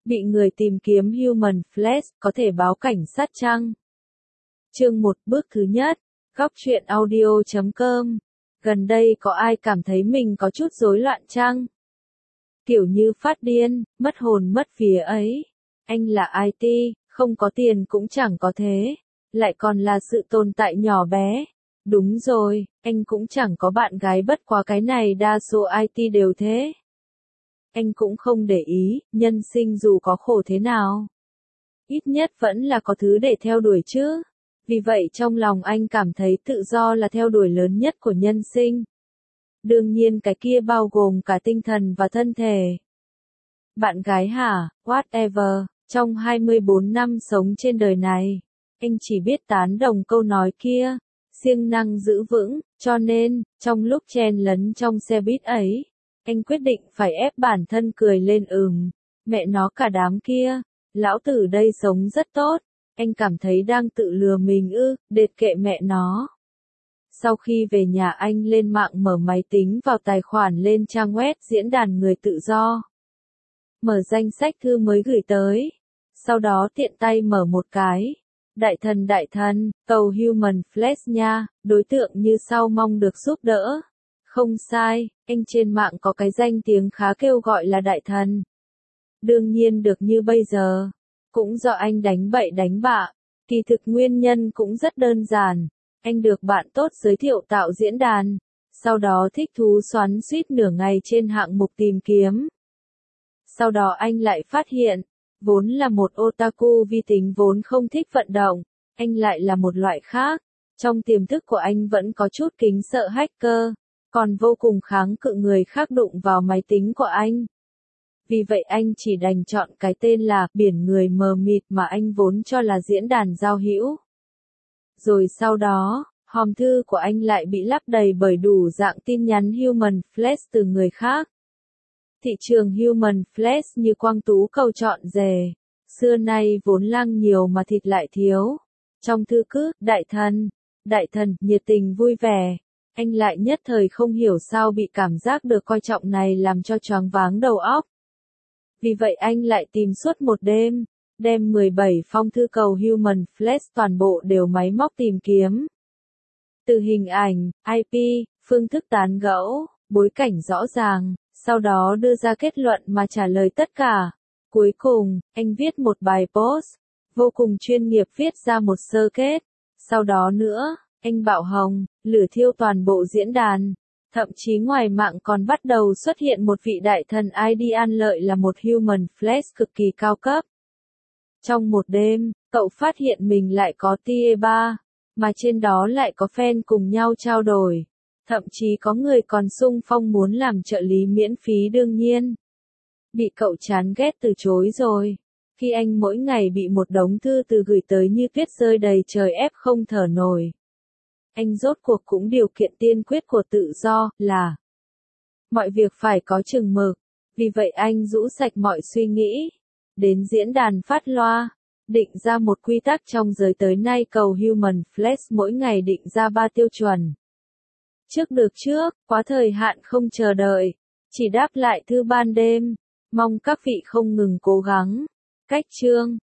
Bị người tìm kiếm Human Flesh, có thể báo cảnh sát chăng? Chương 1 bước thứ nhất. Góc truyện audio.com. Gần đây có ai cảm thấy mình có chút rối loạn chăng? Kiểu như phát điên, mất hồn mất vía ấy. Anh là IT, không có tiền cũng chẳng có thế. Lại còn là sự tồn tại nhỏ bé. Đúng rồi, anh cũng chẳng có bạn gái, bất quá cái này đa số IT đều thế. Anh cũng không để ý, nhân sinh dù có khổ thế nào, ít nhất vẫn là có thứ để theo đuổi chứ. Vì vậy trong lòng anh cảm thấy tự do là theo đuổi lớn nhất của nhân sinh. Đương nhiên cái kia bao gồm cả tinh thần và thân thể. Bạn gái hả, whatever, trong 24 năm sống trên đời này, anh chỉ biết tán đồng câu nói kia, siêng năng giữ vững, cho nên, trong lúc chen lấn trong xe buýt ấy, anh quyết định phải ép bản thân cười lên. Mẹ nó cả đám kia, lão tử đây sống rất tốt, anh cảm thấy đang tự lừa mình đệt kệ mẹ nó. Sau khi về nhà anh lên mạng mở máy tính vào tài khoản lên trang web diễn đàn người tự do. Mở danh sách thư mới gửi tới. Sau đó tiện tay mở một cái. Đại thần, cầu Human Flesh nha, đối tượng như sau mong được giúp đỡ. Không sai, anh trên mạng có cái danh tiếng khá kêu gọi là đại thần. Đương nhiên được như bây giờ. Cũng do anh đánh bậy đánh bạ. Kỳ thực nguyên nhân cũng rất đơn giản. Anh được bạn tốt giới thiệu tạo diễn đàn. Sau đó thích thú xoắn xuýt nửa ngày trên hạng mục tìm kiếm. Sau đó anh lại phát hiện, vốn là một otaku vi tính vốn không thích vận động, anh lại là một loại khác. Trong tiềm thức của anh vẫn có chút kính sợ hacker, còn vô cùng kháng cự người khác đụng vào máy tính của anh. Vì vậy anh chỉ đành chọn cái tên là biển người mờ mịt mà anh vốn cho là diễn đàn giao hữu. Rồi sau đó, hòm thư của anh lại bị lấp đầy bởi đủ dạng tin nhắn Human Flesh từ người khác. Thị trường Human Flesh như quang tú cầu chọn rể. Xưa nay vốn lang nhiều mà thịt lại thiếu. Trong thư cứ, đại thần, nhiệt tình vui vẻ. Anh lại nhất thời không hiểu sao bị cảm giác được coi trọng này làm cho choáng váng đầu óc. Vì vậy anh lại tìm suốt một đêm, đem 17 phong thư cầu Human Flesh toàn bộ đều máy móc tìm kiếm. Từ hình ảnh, IP, phương thức tán gẫu, bối cảnh rõ ràng, sau đó đưa ra kết luận mà trả lời tất cả. Cuối cùng, anh viết một bài post, vô cùng chuyên nghiệp viết ra một sơ kết. Sau đó nữa, anh bạo hồng, lửa thiêu toàn bộ diễn đàn. Thậm chí ngoài mạng còn bắt đầu xuất hiện một vị đại thần ID An Lợi là một Human Flesh cực kỳ cao cấp. Trong một đêm, cậu phát hiện mình lại có tier 3, mà trên đó lại có fan cùng nhau trao đổi. Thậm chí có người còn xung phong muốn làm trợ lý miễn phí đương nhiên. Bị cậu chán ghét từ chối rồi. Khi anh mỗi ngày bị một đống thư từ gửi tới như tuyết rơi đầy trời ép không thở nổi. Anh rốt cuộc cũng điều kiện tiên quyết của tự do là mọi việc phải có chừng mực. Vì vậy anh rũ sạch mọi suy nghĩ. Đến diễn đàn phát loa. Định ra một quy tắc trong giới tới nay cầu Human Flesh mỗi ngày định ra 3 tiêu chuẩn. Trước được trước, quá thời hạn không chờ đợi. Chỉ đáp lại thư ban đêm. Mong các vị không ngừng cố gắng. Cách chương.